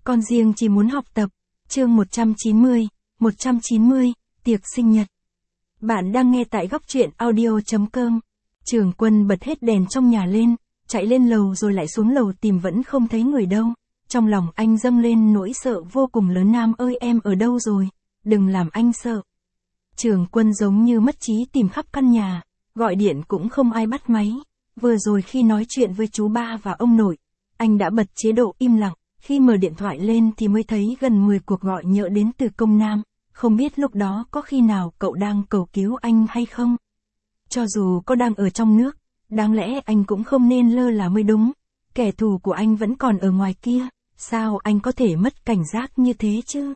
Con riêng chỉ muốn học tập. Chương 190, tiệc sinh nhật. Bạn đang nghe tại góc truyện audio.com. Trường Quân bật hết đèn trong nhà lên, chạy lên lầu rồi lại xuống lầu tìm vẫn không thấy người đâu. Trong lòng anh dâng lên nỗi sợ vô cùng lớn. Nam ơi, em ở đâu rồi? Đừng làm anh sợ. Trường Quân giống như mất trí tìm khắp căn nhà, gọi điện cũng không ai bắt máy. Vừa rồi khi nói chuyện với chú ba và ông nội, anh đã bật chế độ im lặng. Khi mở điện thoại lên thì mới thấy gần 10 cuộc gọi nhỡ đến từ Công Nam. Không biết lúc đó có khi nào cậu đang cầu cứu anh hay không? Cho dù có đang ở trong nước, đáng lẽ anh cũng không nên lơ là mới đúng. Kẻ thù của anh vẫn còn ở ngoài kia, sao anh có thể mất cảnh giác như thế chứ?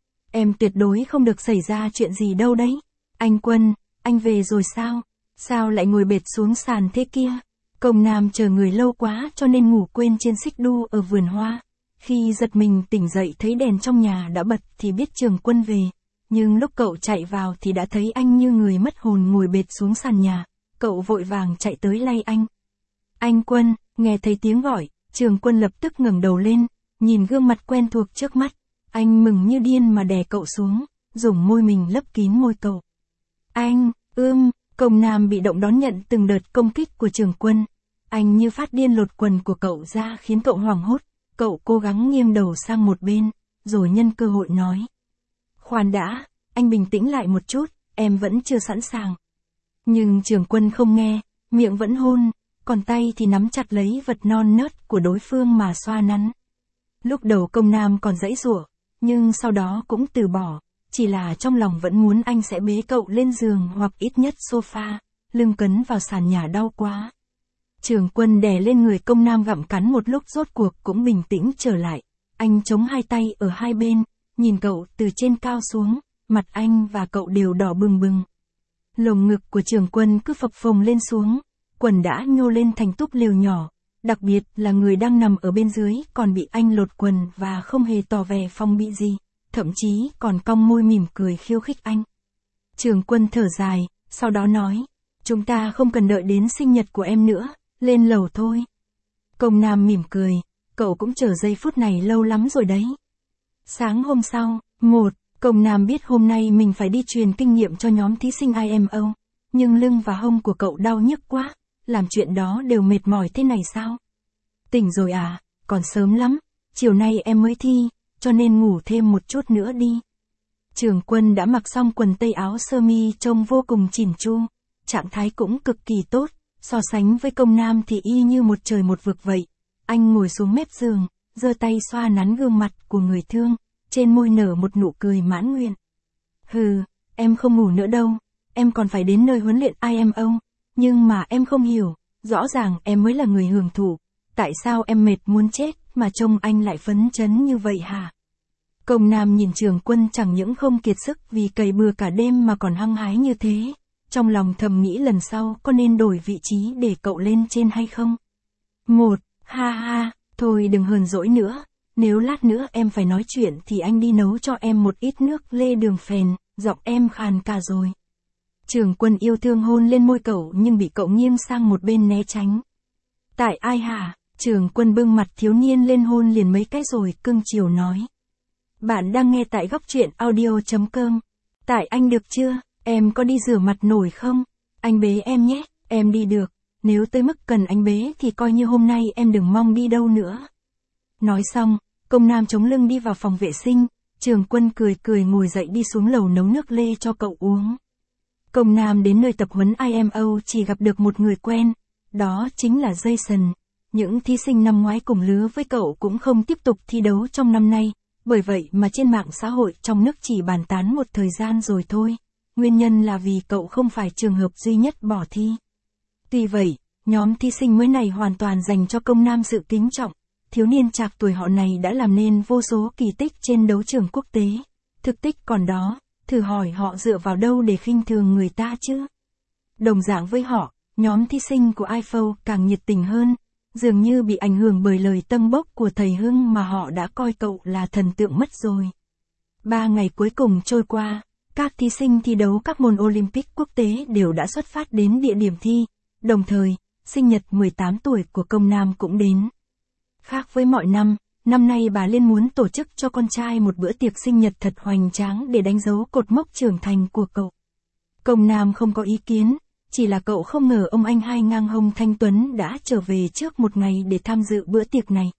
Em tuyệt đối không được xảy ra chuyện gì đâu đấy. Anh Quân, anh về rồi sao? Sao lại ngồi bệt xuống sàn thế kia? Công Nam chờ người lâu quá cho nên ngủ quên trên xích đu ở vườn hoa. Khi giật mình tỉnh dậy thấy đèn trong nhà đã bật thì biết Trường Quân về. Nhưng lúc cậu chạy vào thì đã thấy anh như người mất hồn ngồi bệt xuống sàn nhà. Cậu vội vàng chạy tới lay anh. Anh Quân, nghe thấy tiếng gọi, Trường Quân lập tức ngẩng đầu lên, nhìn gương mặt quen thuộc trước mắt. Anh mừng như điên mà đè cậu xuống, dùng môi mình lấp kín môi cậu. Anh, Công Nam bị động đón nhận từng đợt công kích của Trường Quân. Anh như phát điên lột quần của cậu ra khiến cậu hoảng hốt. Cậu cố gắng nghiêng đầu sang một bên, rồi nhân cơ hội nói. Khoan đã, anh bình tĩnh lại một chút, em vẫn chưa sẵn sàng. Nhưng Trường Quân không nghe, miệng vẫn hôn, còn tay thì nắm chặt lấy vật non nớt của đối phương mà xoa nắn. Lúc đầu Công Nam còn giãy giụa, nhưng sau đó cũng từ bỏ, chỉ là trong lòng vẫn muốn anh sẽ bế cậu lên giường hoặc ít nhất sofa, lưng cấn vào sàn nhà đau quá. Trường Quân đè lên người Công Nam gặm cắn một lúc rốt cuộc cũng bình tĩnh trở lại. Anh chống hai tay ở hai bên, nhìn cậu từ trên cao xuống, mặt anh và cậu đều đỏ bừng bừng. Lồng ngực của Trường Quân cứ phập phồng lên xuống, quần đã nhô lên thành túp lều nhỏ, đặc biệt là người đang nằm ở bên dưới còn bị anh lột quần và không hề tỏ vẻ phong bị gì, thậm chí còn cong môi mỉm cười khiêu khích anh. Trường Quân thở dài, sau đó nói, chúng ta không cần đợi đến sinh nhật của em nữa. Lên lầu thôi. Công Nam mỉm cười, cậu cũng chờ giây phút này lâu lắm rồi đấy. Sáng hôm sau, Công Nam biết hôm nay mình phải đi truyền kinh nghiệm cho nhóm thí sinh IMO, nhưng lưng và hông của cậu đau nhức quá, làm chuyện đó đều mệt mỏi thế này sao? Tỉnh rồi à, còn sớm lắm, chiều nay em mới thi, cho nên ngủ thêm một chút nữa đi. Trường Quân đã mặc xong quần tây áo sơ mi trông vô cùng chỉn chu, trạng thái cũng cực kỳ tốt. So sánh với Công Nam thì y như một trời một vực vậy. Anh ngồi xuống mép giường, giơ tay xoa nắn gương mặt của người thương, trên môi nở một nụ cười mãn nguyện. Hừ, em không ngủ nữa đâu, em còn phải đến nơi huấn luyện IMO, nhưng mà em không hiểu, rõ ràng em mới là người hưởng thụ, tại sao em mệt muốn chết mà trông anh lại phấn chấn như vậy hả? Công Nam nhìn Trường Quân chẳng những không kiệt sức vì cày bừa cả đêm mà còn hăng hái như thế. Trong lòng thầm nghĩ lần sau có nên đổi vị trí để cậu lên trên hay không? Ha, thôi đừng hờn dỗi nữa, nếu lát nữa em phải nói chuyện thì anh đi nấu cho em một ít nước lê đường phèn, giọng em khàn cả rồi. Trường Quân yêu thương hôn lên môi cậu nhưng bị cậu nghiêng sang một bên né tránh. Tại ai hả? Trường Quân bưng mặt thiếu niên lên hôn liền mấy cái rồi cưng chiều nói. Bạn đang nghe tại góc truyện audio.com. Tại anh được chưa? Em có đi rửa mặt nổi không? Anh bế em nhé, em đi được. Nếu tới mức cần anh bế thì coi như hôm nay em đừng mong đi đâu nữa. Nói xong, Công Nam chống lưng đi vào phòng vệ sinh. Trường Quân cười ngồi dậy đi xuống lầu nấu nước lê cho cậu uống. Công Nam đến nơi tập huấn IMO chỉ gặp được một người quen. Đó chính là Jason. Những thí sinh năm ngoái cùng lứa với cậu cũng không tiếp tục thi đấu trong năm nay. Bởi vậy mà trên mạng xã hội trong nước chỉ bàn tán một thời gian rồi thôi. Nguyên nhân là vì cậu không phải trường hợp duy nhất bỏ thi. Tuy vậy, nhóm thí sinh mới này hoàn toàn dành cho Công Nam sự kính trọng. Thiếu niên trạc tuổi họ này đã làm nên vô số kỳ tích trên đấu trường quốc tế. Thực tích còn đó, thử hỏi họ dựa vào đâu để khinh thường người ta chứ? Đồng dạng với họ, nhóm thí sinh của IFO càng nhiệt tình hơn. Dường như bị ảnh hưởng bởi lời tâng bốc của thầy Hưng mà họ đã coi cậu là thần tượng mất rồi. 3 ngày cuối cùng trôi qua. Các thí sinh thi đấu các môn Olympic quốc tế đều đã xuất phát đến địa điểm thi, đồng thời, sinh nhật 18 tuổi của Công Nam cũng đến. Khác với mọi năm, năm nay bà Liên muốn tổ chức cho con trai một bữa tiệc sinh nhật thật hoành tráng để đánh dấu cột mốc trưởng thành của cậu. Công Nam không có ý kiến, chỉ là cậu không ngờ ông anh hai ngang hông Thanh Tuấn đã trở về trước một ngày để tham dự bữa tiệc này.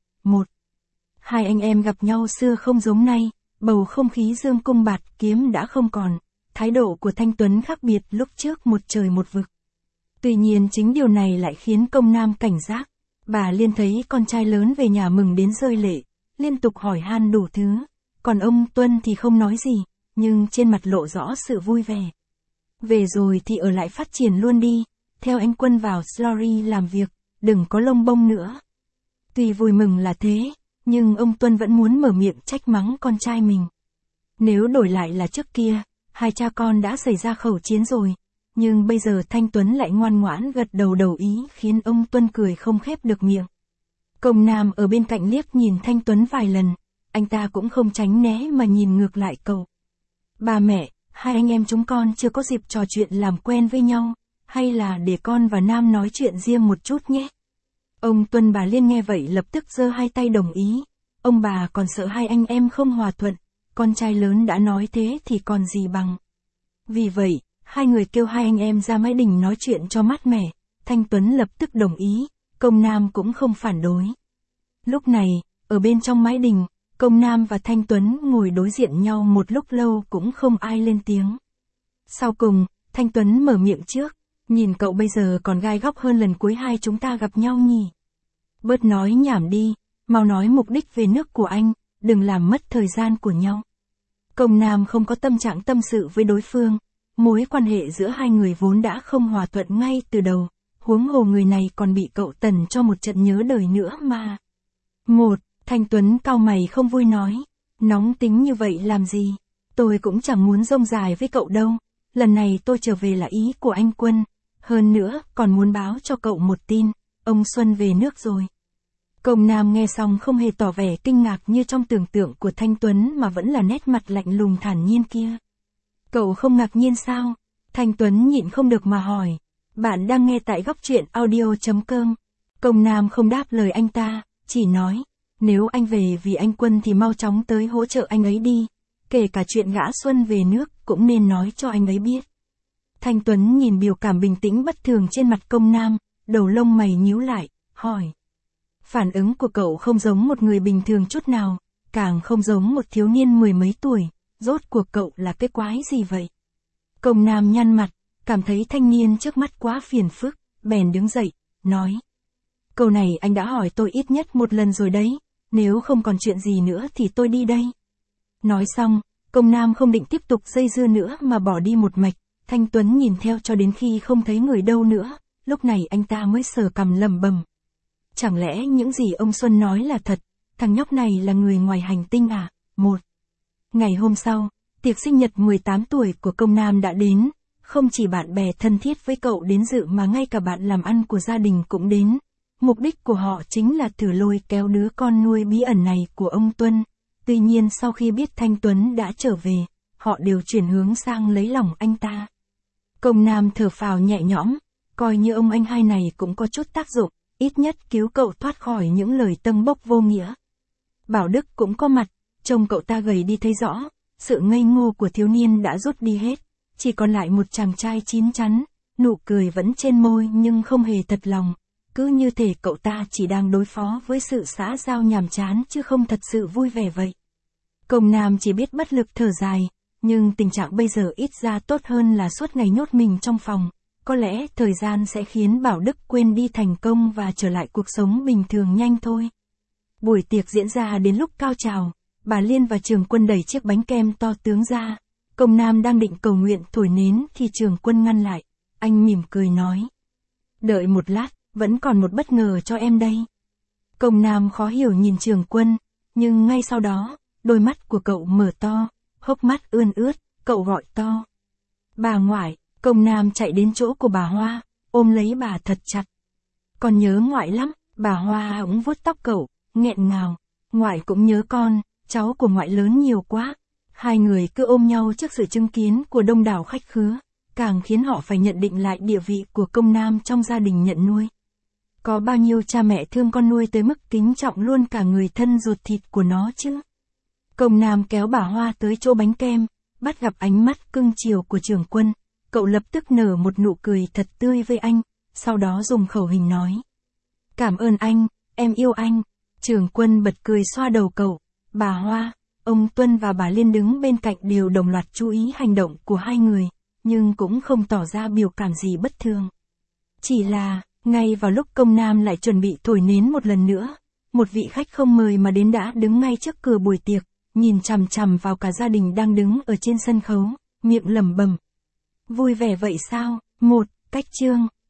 Hai anh em gặp nhau xưa không giống nay, bầu không khí dương cung bạt kiếm đã không còn, thái độ của Thanh Tuấn khác biệt lúc trước một trời một vực. Tuy nhiên chính điều này lại khiến Công Nam cảnh giác. Bà Liên thấy con trai lớn về nhà mừng đến rơi lệ, liên tục hỏi han đủ thứ, còn ông Tuân thì không nói gì, nhưng trên mặt lộ rõ sự vui vẻ. Về rồi thì ở lại phát triển luôn đi, theo anh Quân vào Slory làm việc, đừng có lông bông nữa. Tuy vui mừng là thế, nhưng ông Tuân vẫn muốn mở miệng trách mắng con trai mình. Nếu đổi lại là trước kia, hai cha con đã xảy ra khẩu chiến rồi, nhưng bây giờ Thanh Tuấn lại ngoan ngoãn gật đầu đồng ý khiến ông Tuân cười không khép được miệng. Công Nam ở bên cạnh liếc nhìn Thanh Tuấn vài lần, anh ta cũng không tránh né mà nhìn ngược lại cậu. Bà mẹ, hai anh em chúng con chưa có dịp trò chuyện làm quen với nhau, hay là để con và Nam nói chuyện riêng một chút nhé. Ông Tuân bà Liên nghe vậy lập tức giơ hai tay đồng ý, ông bà còn sợ hai anh em không hòa thuận, con trai lớn đã nói thế thì còn gì bằng. Vì vậy, hai người kêu hai anh em ra mái đình nói chuyện cho mát mẻ, Thanh Tuấn lập tức đồng ý, Công Nam cũng không phản đối. Lúc này, ở bên trong mái đình, Công Nam và Thanh Tuấn ngồi đối diện nhau một lúc lâu cũng không ai lên tiếng. Sau cùng, Thanh Tuấn mở miệng trước, nhìn cậu bây giờ còn gai góc hơn lần cuối hai chúng ta gặp nhau nhỉ. Bớt nói nhảm đi, mau nói mục đích về nước của anh, đừng làm mất thời gian của nhau. Công Nam không có tâm trạng tâm sự với đối phương, mối quan hệ giữa hai người vốn đã không hòa thuận ngay từ đầu, huống hồ người này còn bị cậu Tần cho một trận nhớ đời nữa mà. Thanh Tuấn cau mày không vui nói, nóng tính như vậy làm gì, tôi cũng chẳng muốn rông dài với cậu đâu, lần này tôi trở về là ý của anh Quân, hơn nữa còn muốn báo cho cậu một tin, ông Xuân về nước rồi. Công Nam nghe xong không hề tỏ vẻ kinh ngạc như trong tưởng tượng của Thanh Tuấn mà vẫn là nét mặt lạnh lùng thản nhiên kia. Cậu không ngạc nhiên sao? Thanh Tuấn nhịn không được mà hỏi. Bạn đang nghe tại góc truyện audio.com. Công Nam không đáp lời anh ta, chỉ nói, nếu anh về vì anh Quân thì mau chóng tới hỗ trợ anh ấy đi, kể cả chuyện gã Xuân về nước cũng nên nói cho anh ấy biết. Thanh Tuấn nhìn biểu cảm bình tĩnh bất thường trên mặt Công Nam, đầu lông mày nhíu lại, hỏi. Phản ứng của cậu không giống một người bình thường chút nào, càng không giống một thiếu niên mười mấy tuổi, rốt cuộc cậu là cái quái gì vậy? Công Nam nhăn mặt, cảm thấy thanh niên trước mắt quá phiền phức, bèn đứng dậy, nói. Câu này anh đã hỏi tôi ít nhất một lần rồi đấy, nếu không còn chuyện gì nữa thì tôi đi đây. Nói xong, Công Nam không định tiếp tục dây dưa nữa mà bỏ đi một mạch, Thanh Tuấn nhìn theo cho đến khi không thấy người đâu nữa, lúc này anh ta mới sờ cằm lẩm bẩm. Chẳng lẽ những gì ông Xuân nói là thật, thằng nhóc này là người ngoài hành tinh à? Ngày hôm sau, tiệc sinh nhật 18 tuổi của Công Nam đã đến, không chỉ bạn bè thân thiết với cậu đến dự mà ngay cả bạn làm ăn của gia đình cũng đến. Mục đích của họ chính là thử lôi kéo đứa con nuôi bí ẩn này của ông Tuân. Tuy nhiên sau khi biết Thanh Tuấn đã trở về, họ đều chuyển hướng sang lấy lòng anh ta. Công Nam thở phào nhẹ nhõm, coi như ông anh hai này cũng có chút tác dụng, ít nhất cứu cậu thoát khỏi những lời tâng bốc vô nghĩa. Bảo Đức cũng có mặt, trông cậu ta gầy đi thấy rõ, sự ngây ngô của thiếu niên đã rút đi hết, chỉ còn lại một chàng trai chín chắn, nụ cười vẫn trên môi nhưng không hề thật lòng, cứ như thể cậu ta chỉ đang đối phó với sự xã giao nhàm chán chứ không thật sự vui vẻ vậy. Công Nam chỉ biết bất lực thở dài, nhưng tình trạng bây giờ ít ra tốt hơn là suốt ngày nhốt mình trong phòng, có lẽ thời gian sẽ khiến Bảo Đức quên đi thành công và trở lại cuộc sống bình thường nhanh thôi. Buổi tiệc diễn ra đến lúc cao trào, bà Liên và Trường Quân đẩy chiếc bánh kem to tướng ra. Công Nam đang định cầu nguyện thổi nến thì Trường Quân ngăn lại. Anh mỉm cười nói. Đợi một lát, vẫn còn một bất ngờ cho em đây. Công Nam khó hiểu nhìn Trường Quân, nhưng ngay sau đó, đôi mắt của cậu mở to, hốc mắt ươn ướt, cậu gọi to. Bà ngoại. Công Nam chạy đến chỗ của bà Hoa, ôm lấy bà thật chặt. Con nhớ ngoại lắm, bà Hoa cũng vuốt tóc cậu, nghẹn ngào. Ngoại cũng nhớ con, cháu của ngoại lớn nhiều quá. Hai người cứ ôm nhau trước sự chứng kiến của đông đảo khách khứa, càng khiến họ phải nhận định lại địa vị của Công Nam trong gia đình nhận nuôi. Có bao nhiêu cha mẹ thương con nuôi tới mức kính trọng luôn cả người thân ruột thịt của nó chứ? Công Nam kéo bà Hoa tới chỗ bánh kem, bắt gặp ánh mắt cưng chiều của Trưởng Quân, cậu lập tức nở một nụ cười thật tươi với anh, sau đó dùng khẩu hình nói. Cảm ơn anh, em yêu anh. Trưởng Quân bật cười xoa đầu cậu. Bà Hoa, ông Tuân và bà Liên đứng bên cạnh đều đồng loạt chú ý hành động của hai người, nhưng cũng không tỏ ra biểu cảm gì bất thường. Chỉ là, ngay vào lúc Công Nam lại chuẩn bị thổi nến một lần nữa, một vị khách không mời mà đến đã đứng ngay trước cửa buổi tiệc, nhìn chằm chằm vào cả gia đình đang đứng ở trên sân khấu, miệng lẩm bẩm. Vui vẻ vậy sao? Cách chương